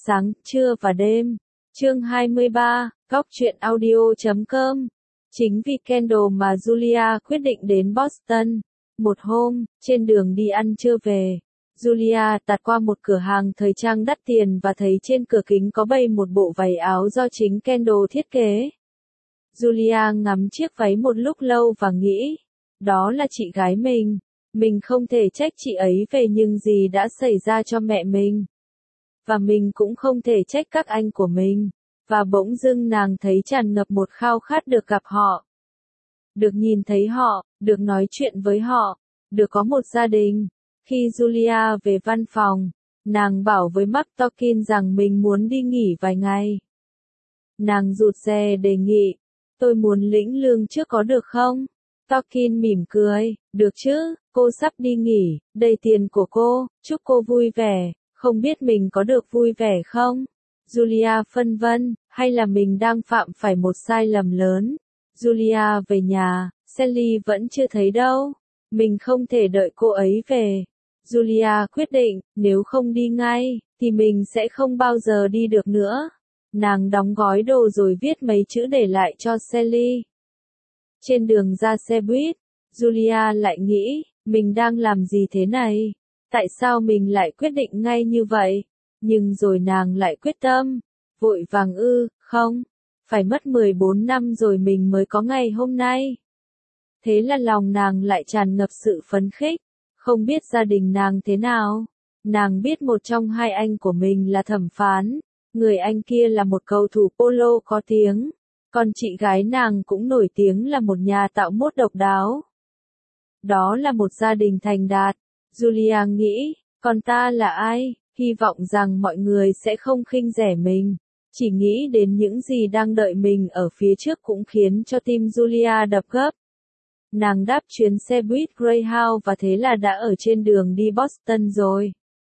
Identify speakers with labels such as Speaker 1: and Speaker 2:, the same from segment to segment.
Speaker 1: sáng, trưa và đêm. Chương 23, Góc truyện audio.com. Chính vì Kendall mà Julia quyết định đến Boston. Một hôm, trên đường đi ăn trưa về, Julia tạt qua một cửa hàng thời trang đắt tiền và thấy trên cửa kính có bày một bộ váy áo do chính Kendall thiết kế. Julia ngắm chiếc váy một lúc lâu và nghĩ, đó là chị gái mình không thể trách chị ấy về những gì đã xảy ra cho mẹ mình. Và mình cũng không thể trách các anh của mình. Và bỗng dưng nàng thấy tràn ngập một khao khát được gặp họ. Được nhìn thấy họ, được nói chuyện với họ, được có một gia đình. Khi Julia về văn phòng, nàng bảo với Mark Tokin rằng mình muốn đi nghỉ vài ngày. Nàng rụt rè đề nghị, tôi muốn lĩnh lương trước có được không? Tokin mỉm cười, được chứ, cô sắp đi nghỉ, đây tiền của cô, chúc cô vui vẻ, không biết mình có được vui vẻ không? Julia phân vân, hay là mình đang phạm phải một sai lầm lớn? Julia về nhà, Sally vẫn chưa thấy đâu. Mình không thể đợi cô ấy về. Julia quyết định, nếu không đi ngay, thì mình sẽ không bao giờ đi được nữa. Nàng đóng gói đồ rồi viết mấy chữ để lại cho Sally. Trên đường ra xe buýt, Julia lại nghĩ, mình đang làm gì thế này? Tại sao mình lại quyết định ngay như vậy? Nhưng rồi nàng lại quyết tâm, vội vàng không, phải mất 14 năm rồi mình mới có ngày hôm nay. Thế là lòng nàng lại tràn ngập sự phấn khích, không biết gia đình nàng thế nào. Nàng biết một trong hai anh của mình là thẩm phán, người anh kia là một cầu thủ polo có tiếng, còn chị gái nàng cũng nổi tiếng là một nhà tạo mốt độc đáo. Đó là một gia đình thành đạt, Julia nghĩ, còn ta là ai? Hy vọng rằng mọi người sẽ không khinh rẻ mình. Chỉ nghĩ đến những gì đang đợi mình ở phía trước cũng khiến cho tim Julia đập gấp. Nàng đáp chuyến xe buýt Greyhound và thế là đã ở trên đường đi Boston rồi.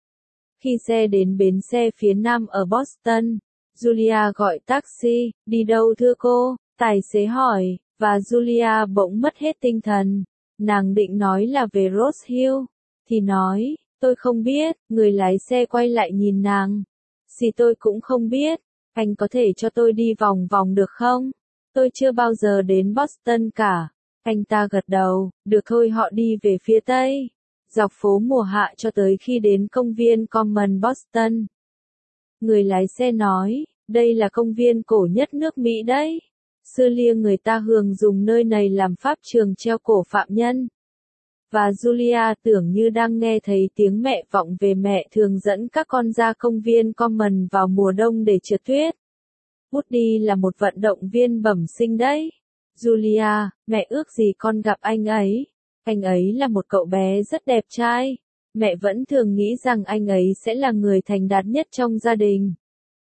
Speaker 1: Khi xe đến bến xe phía nam ở Boston, Julia gọi taxi, đi đâu thưa cô? Tài xế hỏi, và Julia bỗng mất hết tinh thần. Nàng định nói là về Rose Hill, thì nói, tôi không biết, người lái xe quay lại nhìn nàng. Tôi cũng không biết, anh có thể cho tôi đi vòng vòng được không? Tôi chưa bao giờ đến Boston cả. Anh ta gật đầu, được thôi họ đi về phía tây, dọc phố mùa hạ cho tới khi đến công viên Common Boston. Người lái xe nói, đây là công viên cổ nhất nước Mỹ đấy. Xưa lia người ta thường dùng nơi này làm pháp trường treo cổ phạm nhân. Và Julia tưởng như đang nghe thấy tiếng mẹ vọng về mẹ thường dẫn các con ra công viên Common vào mùa đông để trượt tuyết. Woody là một vận động viên bẩm sinh đấy. Julia, mẹ ước gì con gặp anh ấy. Anh ấy là một cậu bé rất đẹp trai. Mẹ vẫn thường nghĩ rằng anh ấy sẽ là người thành đạt nhất trong gia đình.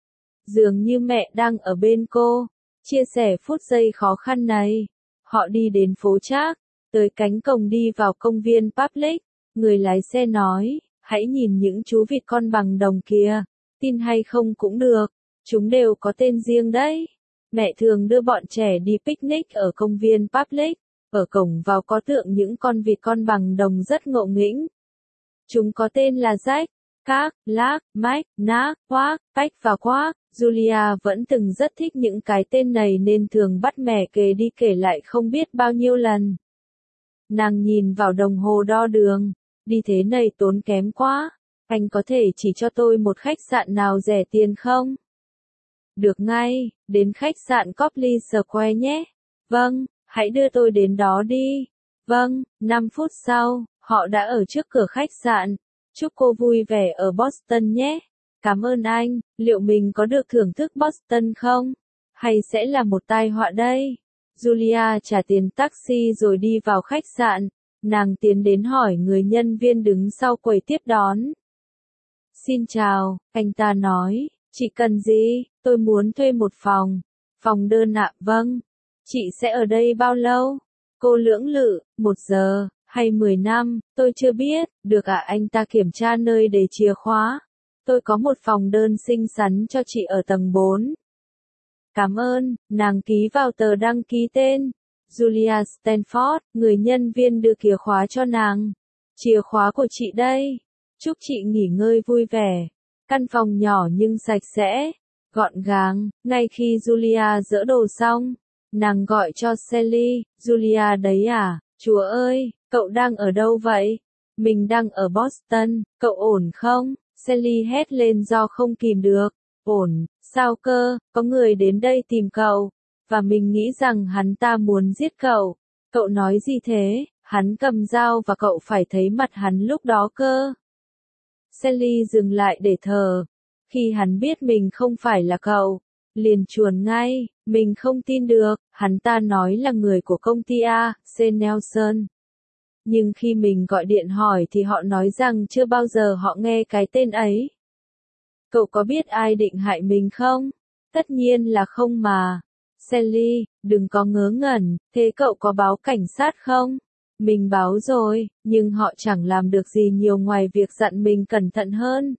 Speaker 1: Dường như mẹ đang ở bên cô, chia sẻ phút giây khó khăn này. Họ đi đến phố Trác, tới cánh cổng đi vào công viên Public. Người lái xe nói, hãy nhìn những chú vịt con bằng đồng kia. Tin hay không cũng được, chúng đều có tên riêng đấy. Mẹ thường đưa bọn trẻ đi picnic ở công viên Public. Ở cổng vào có tượng những con vịt con bằng đồng rất ngộ nghĩnh. Chúng có tên là Jack, Các, Lác, Mike, Nác, Quác, Bách và Quác. Julia vẫn từng rất thích những cái tên này nên thường bắt mẹ kể đi kể lại không biết bao nhiêu lần. Nàng nhìn vào đồng hồ đo đường, đi thế này tốn kém quá. Anh có thể chỉ cho tôi một khách sạn nào rẻ tiền không? Được ngay, đến khách sạn Copley Square nhé. Vâng, hãy đưa tôi đến đó đi. Vâng, 5 phút sau, họ đã ở trước cửa khách sạn. Chúc cô vui vẻ ở Boston nhé. Cảm ơn anh, liệu mình có được thưởng thức Boston không? Hay sẽ là một tai họa đây? Julia trả tiền taxi rồi đi vào khách sạn. Nàng tiến đến hỏi người nhân viên đứng sau quầy tiếp đón. Xin chào, anh ta nói, chị cần gì? Tôi muốn thuê một phòng. Phòng đơn ạ, vâng. Chị sẽ ở đây bao lâu? Cô lưỡng lự, 1 giờ, hay 10 năm, tôi chưa biết. Được ạ, anh ta kiểm tra nơi để chìa khóa. Tôi có một phòng đơn xinh xắn cho chị ở tầng 4. Cảm ơn, nàng ký vào tờ đăng ký tên. Julia Stanford, người nhân viên đưa chìa khóa cho nàng. Chìa khóa của chị đây. Chúc chị nghỉ ngơi vui vẻ. Căn phòng nhỏ nhưng sạch sẽ, gọn gàng. Ngay khi Julia dỡ đồ xong, nàng gọi cho Sally. Julia đấy à, chúa ơi, cậu đang ở đâu vậy? Mình đang ở Boston, cậu ổn không? Sally hét lên do không kìm được. Ổn, sao cơ, có người đến đây tìm cậu, và mình nghĩ rằng hắn ta muốn giết cậu. Cậu nói gì thế? Hắn cầm dao và cậu phải thấy mặt hắn lúc đó cơ. Sally dừng lại để thở. Khi hắn biết mình không phải là cậu, liền chuồn ngay. Mình không tin được, hắn ta nói là người của công ty A, C. Nelson. Nhưng khi mình gọi điện hỏi thì họ nói rằng chưa bao giờ họ nghe cái tên ấy. Cậu có biết ai định hại mình không? Tất nhiên là không mà. Sally, đừng có ngớ ngẩn, thế cậu có báo cảnh sát không? Mình báo rồi, nhưng họ chẳng làm được gì nhiều ngoài việc dặn mình cẩn thận hơn.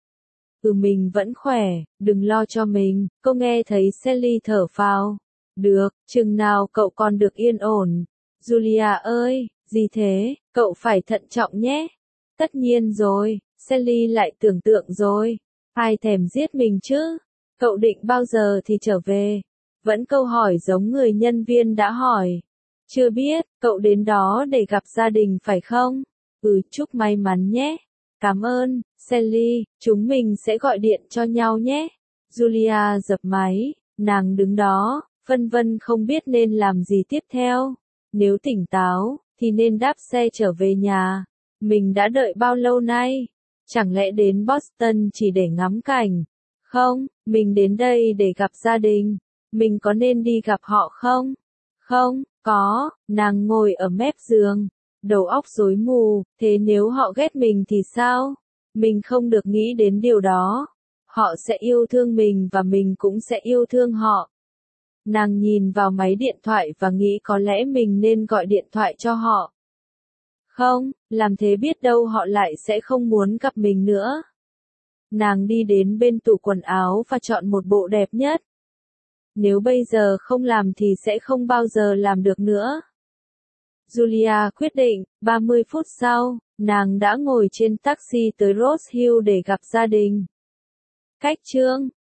Speaker 1: Mình vẫn khỏe, đừng lo cho mình. Cô nghe thấy Sally thở phào. Được, chừng nào cậu còn được yên ổn. Julia ơi, gì thế, cậu phải thận trọng nhé. Tất nhiên rồi, Sally lại tưởng tượng rồi. Ai thèm giết mình chứ? Cậu định bao giờ thì trở về? Vẫn câu hỏi giống người nhân viên đã hỏi. Chưa biết, cậu đến đó để gặp gia đình phải không? Chúc may mắn nhé. Cảm ơn, Sally, chúng mình sẽ gọi điện cho nhau nhé. Julia dập máy, nàng đứng đó, phân vân không biết nên làm gì tiếp theo. Nếu tỉnh táo, thì nên đáp xe trở về nhà. Mình đã đợi bao lâu nay? Chẳng lẽ đến Boston chỉ để ngắm cảnh? Không, mình đến đây để gặp gia đình. Mình có nên đi gặp họ không? Không, có, nàng ngồi ở mép giường. Đầu óc rối mù, thế nếu họ ghét mình thì sao? Mình không được nghĩ đến điều đó. Họ sẽ yêu thương mình và mình cũng sẽ yêu thương họ. Nàng nhìn vào máy điện thoại và nghĩ có lẽ mình nên gọi điện thoại cho họ. Không, làm thế biết đâu họ lại sẽ không muốn gặp mình nữa. Nàng đi đến bên tủ quần áo và chọn một bộ đẹp nhất. Nếu bây giờ không làm thì sẽ không bao giờ làm được nữa. Julia quyết định, 30 phút sau, nàng đã ngồi trên taxi tới Rose Hill để gặp gia đình. Cách chương